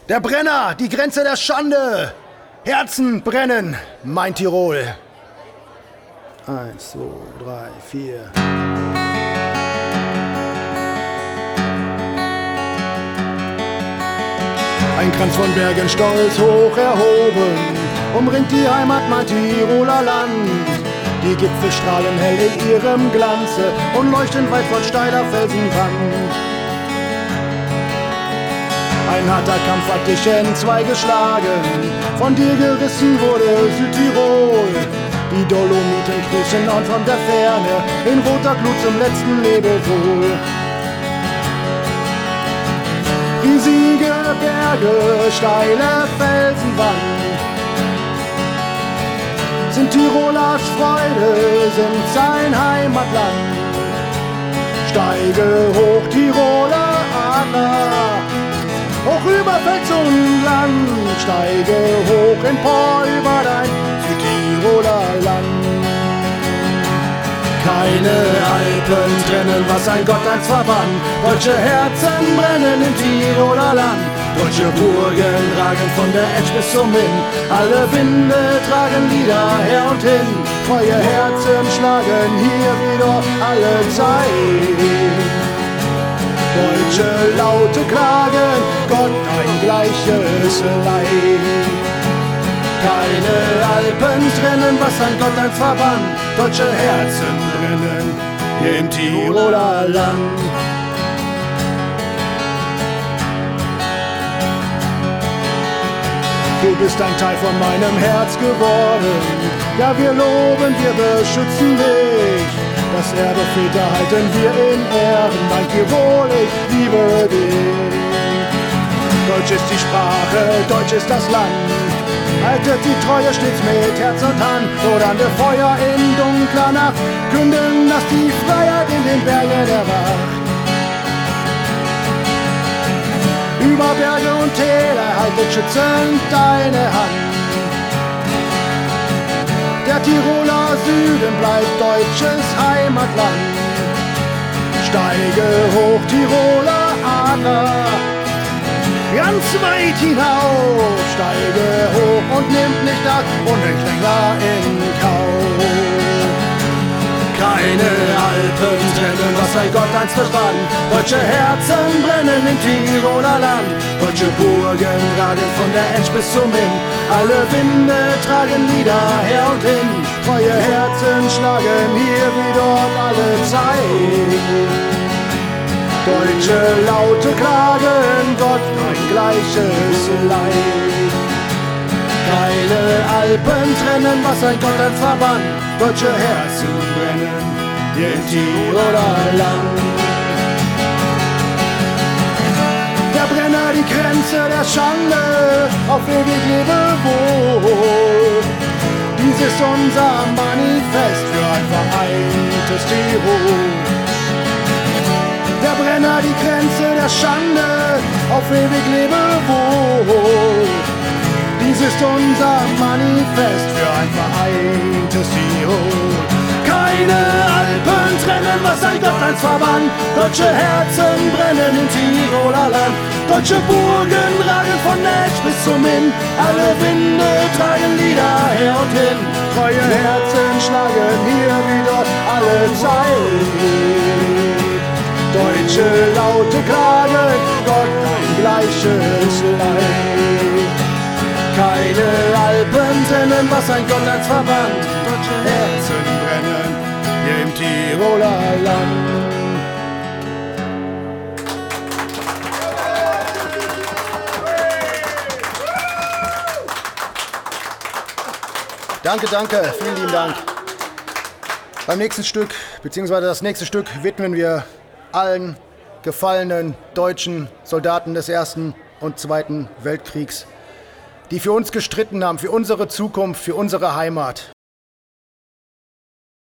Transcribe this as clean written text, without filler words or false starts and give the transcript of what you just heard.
Der Brenner, die Grenze der Schande. Herzen brennen, mein Tirol. 1, 2, 3, 4. Ein Kranz von Bergen stolz hoch erhoben, umringt die Heimat, mein Tiroler Land. Die Gipfel strahlen hell in ihrem Glanze und leuchten weit von steiler Felsenwand. Ein harter Kampf hat dich entzwei geschlagen, von dir gerissen wurde Südtirol. Die Dolomiten grüßen und von der Ferne in roter Glut zum letzten Lebewohl. Riesige Berge, steile Felsenwand sind Tirolers Freude, sind sein Heimatland. Steige hoch, Tiroler Adler, hoch über Fels und Land. Steige hoch empor über dein Südtiroler Land. Keine Alpen trennen, was ein Gott einst verband. Deutsche Herzen brennen im Tiroler Land. Deutsche Burgen ragen von der Etsch bis zum Inn. Alle Winde tragen Lieder her und hin. Treue Herzen schlagen hier wie dort alle Zeit. Deutsche Laute klagen, Gott ein gleiches Leid. Keine Alpen trennen, was ein Gott einst verband. Deutsche Herzen brennen hier im Tiroler Land. Du bist ein Teil von meinem Herz geworden. Ja, wir loben, wir beschützen dich. Das Erbe Väter halten wir in Ehren. Mein Tirol, ich liebe dich. Deutsch ist die Sprache, Deutsch ist das Land. Haltet die Treue stets mit Herz und Hand. Lodernde Feuer in dunkler Nacht künden, dass die Freiheit in den Bergen erwacht. Über Berge und Täler haltet schützend deine Hand. Der Tiroler Süden bleibt deutsches Heimatland. Steige hoch, Tiroler Adler, ganz weit hinaus. Steige hoch und nimmt nicht das Unrechtländer in Kauf. Keine Alpen trennen, was ein Gott einst verstand. Deutsche Herzen brennen im Tiroler Land. Deutsche Burgen ragen von der Etsch bis zum Inn. Alle Winde tragen Lieder her und hin. Treue Herzen schlagen hier wie dort alle Zeit. Deutsche Laute klagen, Gott ein gleiches Leid. Keine Alpen trennen, was ein Gott einst verband. Deutsche Herzen brennen hier im Tiroler Land. Der Brenner, die Grenze der Schande, auf ewig lebe wohl. Dies ist unser Manifest für ein vereintes Tirol. Der Brenner, die Grenze der Schande, auf ewig lebe wohl. Dies ist unser Manifest für ein vereintes Tirol. Keine Alpen trennen, was ein Gott einst verband. Deutsche Herzen brennen im Tiroler Land. Deutsche Burgen ragen von Etsch bis zum Inn. Alle Winde tragen Lieder her und hin. Treue Herzen schlagen hier wie dort alle Zeit. Deutsche Laute klagen, Gott ein gleiches Leid. Keine Alpen trennen, was ein Gott einst verband. Deutsche Herzen brennen hier im Tiroler Land. Danke, danke, vielen lieben Dank. Beim nächsten Stück, beziehungsweise das nächste Stück, widmen wir allen gefallenen deutschen Soldaten des Ersten und Zweiten Weltkriegs, die für uns gestritten haben, für unsere Zukunft, für unsere Heimat.